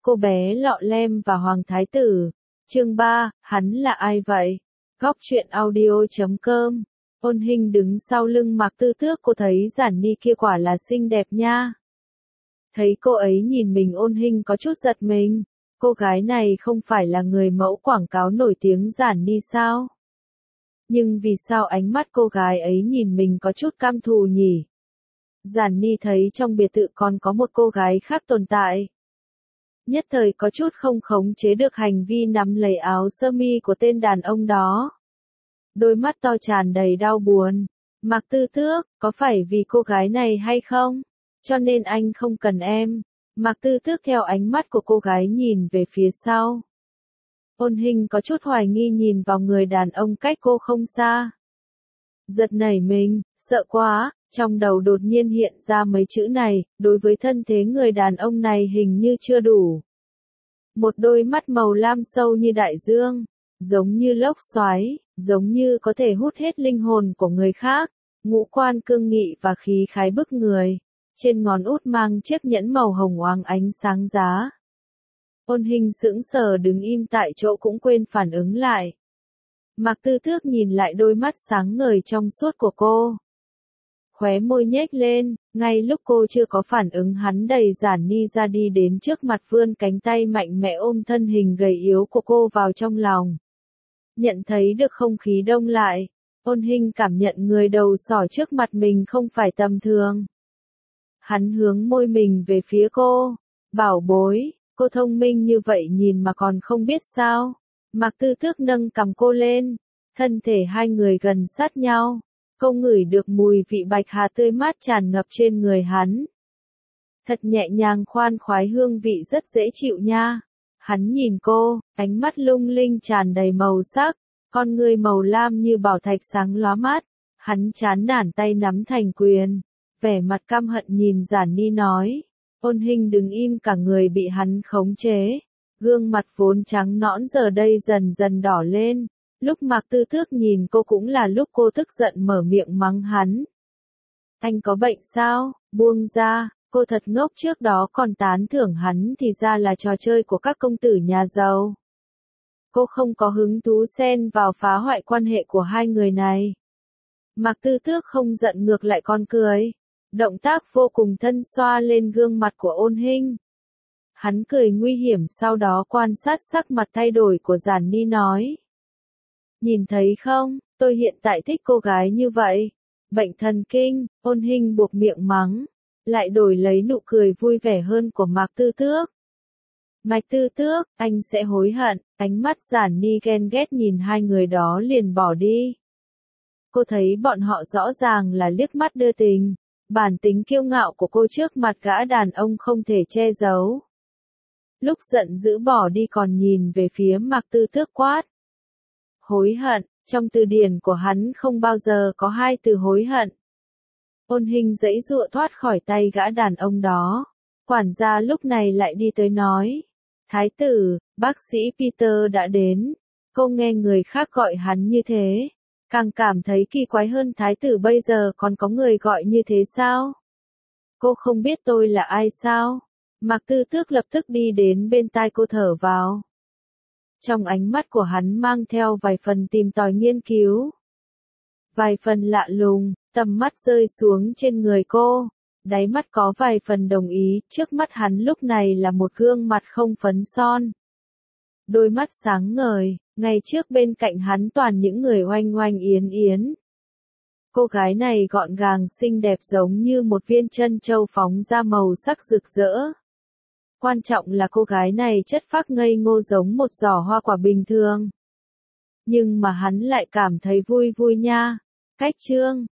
Cô bé lọ lem và Hoàng Thái Tử. Chương 3, hắn là ai vậy? Góc truyện audio.com. Ôn Hinh đứng sau lưng Mạc Tư Tước, cô thấy Giản Ni kia quả là xinh đẹp nha. Thấy cô ấy nhìn mình, Ôn Hinh có chút giật mình. Cô gái này không phải là người mẫu quảng cáo nổi tiếng Giản Ni sao? Nhưng vì sao ánh mắt cô gái ấy nhìn mình có chút căm thù nhỉ? Giản Ni thấy trong biệt thự còn có một cô gái khác tồn tại. Nhất thời có chút không khống chế được hành vi nắm lấy áo sơ mi của tên đàn ông đó. Đôi mắt to tràn đầy đau buồn. Mạc Tư Tước, có phải vì cô gái này hay không? Cho nên anh không cần em. Mạc Tư Tước theo ánh mắt của cô gái nhìn về phía sau. Ôn Hinh có chút hoài nghi nhìn vào người đàn ông cách cô không xa. Giật nảy mình, sợ quá, trong đầu đột nhiên hiện ra mấy chữ này, đối với thân thế người đàn ông này hình như chưa đủ. Một đôi mắt màu lam sâu như đại dương, giống như lốc xoáy, giống như có thể hút hết linh hồn của người khác, ngũ quan cương nghị và khí khái bức người, trên ngón út mang chiếc nhẫn màu hồng oáng ánh sáng giá. Ôn Hinh sững sờ đứng im tại chỗ cũng quên phản ứng lại. Mạc Tư Tước nhìn lại đôi mắt sáng ngời trong suốt của cô. Khóe môi nhếch lên, ngay lúc cô chưa có phản ứng, hắn đẩy Giản Ni ra đi đến trước mặt, vươn cánh tay mạnh mẽ ôm thân hình gầy yếu của cô vào trong lòng. Nhận thấy được không khí đông lại, Ôn Hinh cảm nhận người đầu sỏ trước mặt mình không phải tầm thường. Hắn hướng môi mình về phía cô. Bảo bối, cô thông minh như vậy nhìn mà còn không biết sao? Mạc Tư Tước nâng cằm cô lên, thân thể hai người gần sát nhau. Cô ngửi được mùi vị bạch hà tươi mát tràn ngập trên người hắn. Thật nhẹ nhàng khoan khoái, hương vị rất dễ chịu nha. Hắn nhìn cô, ánh mắt lung linh tràn đầy màu sắc, con người màu lam như bảo thạch sáng lóa mắt. Hắn chán nản tay nắm thành quyền, vẻ mặt căm hận nhìn Giản Ni nói. Ôn Hinh đứng im, cả người bị hắn khống chế. Gương mặt vốn trắng nõn giờ đây dần dần đỏ lên. Lúc Mạc Tư Tước nhìn cô cũng là lúc cô tức giận mở miệng mắng hắn. Anh có bệnh sao? Buông ra. Cô thật ngốc, trước đó còn tán thưởng hắn thì ra là trò chơi của các công tử nhà giàu. Cô không có hứng thú xen vào phá hoại quan hệ của hai người này. Mạc Tư Tước không giận, ngược lại còn cười. Động tác vô cùng thân xoa lên gương mặt của Ôn Hinh. Hắn cười nguy hiểm, sau đó quan sát sắc mặt thay đổi của Giản Ni nói. Nhìn thấy không, tôi hiện tại thích cô gái như vậy. Bệnh thần kinh. Ôn Hinh buộc miệng mắng, lại đổi lấy nụ cười vui vẻ hơn của Mạc Tư Tước. Mạc Tư Tước, anh sẽ hối hận. Ánh mắt Giản Ni ghen ghét nhìn hai người đó liền bỏ đi. Cô thấy bọn họ rõ ràng là liếc mắt đưa tình. Bản tính kiêu ngạo của cô trước mặt gã đàn ông không thể che giấu. Lúc giận dữ bỏ đi còn nhìn về phía Mạc Tư Tước quát. Hối hận, trong từ điển của hắn không bao giờ có hai từ hối hận. Ôn Hinh giãy giụa thoát khỏi tay gã đàn ông đó. Quản gia lúc này lại đi tới nói. Thái tử, bác sĩ Peter đã đến. Cô nghe người khác gọi hắn như thế, càng cảm thấy kỳ quái hơn. Thái tử bây giờ còn có người gọi như thế sao? Cô không biết tôi là ai sao? Mạc Tư Tước lập tức đi đến bên tai cô, thở vào. Trong ánh mắt của hắn mang theo vài phần tìm tòi nghiên cứu. Vài phần lạ lùng, tầm mắt rơi xuống trên người cô. Đáy mắt có vài phần đồng ý, trước mắt hắn lúc này là một gương mặt không phấn son. Đôi mắt sáng ngời, ngày trước bên cạnh hắn toàn những người oanh oanh yến yến. Cô gái này gọn gàng xinh đẹp giống như một viên trân châu phóng ra màu sắc rực rỡ. Quan trọng là cô gái này chất phác ngây ngô giống một giỏ hoa quả bình thường. Nhưng mà hắn lại cảm thấy vui vui nha. Cách chương